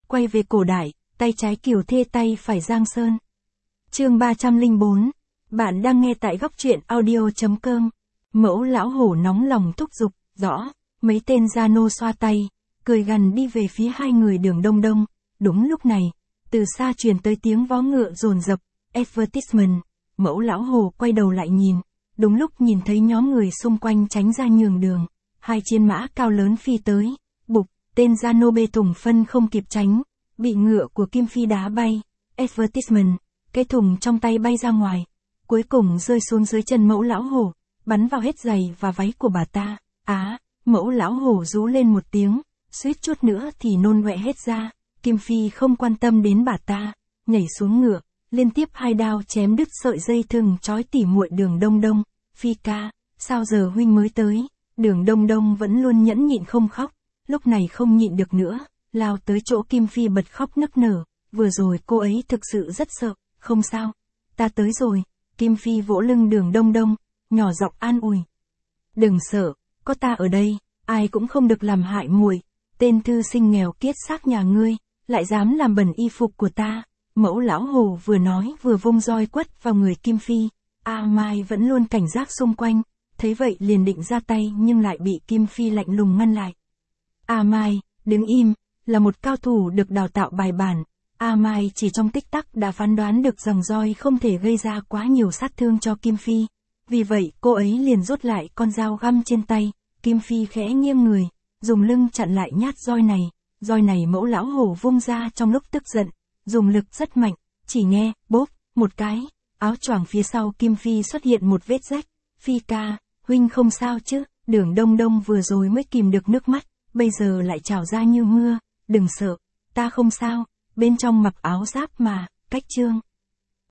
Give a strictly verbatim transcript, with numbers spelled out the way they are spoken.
quay về cổ đại, tay trái Kiều Thê tay phải Giang Sơn. Chương ba trăm lẻ bốn. Bạn đang nghe tại góc truyện audio chấm com. Mẫu lão hổ nóng lòng thúc giục, rõ, mấy tên gia nô xoa tay, cười gằn đi về phía hai người Đường Đông Đông. Đúng lúc này, từ xa truyền tới tiếng vó ngựa dồn dập, advertisement. Mẫu lão hổ quay đầu lại nhìn, đúng lúc nhìn thấy nhóm người xung quanh tránh ra nhường đường, hai chiến mã cao lớn phi tới, bục, tên gia nô bê thùng phân không kịp tránh, bị ngựa của Kim Phi đá bay, advertisement, cái thùng trong tay bay ra ngoài, cuối cùng rơi xuống dưới chân mẫu lão hổ, bắn vào hết giày và váy của bà ta. Á, mẫu lão hổ rú lên một tiếng, suýt chút nữa thì nôn ọe hết ra. Kim Phi không quan tâm đến bà ta, nhảy xuống ngựa, liên tiếp hai đao chém đứt sợi dây thừng trói tỉ muội Đường Đông Đông. Phi ca, sao giờ huynh mới tới? Đường Đông Đông vẫn luôn nhẫn nhịn không khóc, lúc này không nhịn được nữa, lao tới chỗ Kim Phi bật khóc nức nở. Vừa rồi cô ấy thực sự rất sợ. Không sao, ta tới rồi. Kim Phi vỗ lưng Đường Đông Đông, nhỏ giọng an ủi. Đừng sợ, có ta ở đây, ai cũng không được làm hại muội. Tên thư sinh nghèo kiết xác nhà ngươi, lại dám làm bẩn y phục của ta. Mẫu lão hổ vừa nói vừa vung roi quất vào người Kim Phi. A Mai vẫn luôn cảnh giác xung quanh, thấy vậy liền định ra tay nhưng lại bị Kim Phi lạnh lùng ngăn lại. A Mai, đứng im, là một cao thủ được đào tạo bài bản. A Mai chỉ trong tích tắc đã phán đoán được rằng roi không thể gây ra quá nhiều sát thương cho Kim Phi. Vì vậy cô ấy liền rút lại con dao găm trên tay. Kim Phi khẽ nghiêng người, dùng lưng chặn lại nhát roi này. Roi này mẫu lão hổ vung ra trong lúc tức giận, dùng lực rất mạnh, chỉ nghe, bốp, một cái, áo choàng phía sau Kim Phi xuất hiện một vết rách. Phi ca, huynh không sao chứ? Đường Đông Đông vừa rồi mới kìm được nước mắt, bây giờ lại trào ra như mưa. Đừng sợ, ta không sao, bên trong mặc áo giáp mà. Cách chương.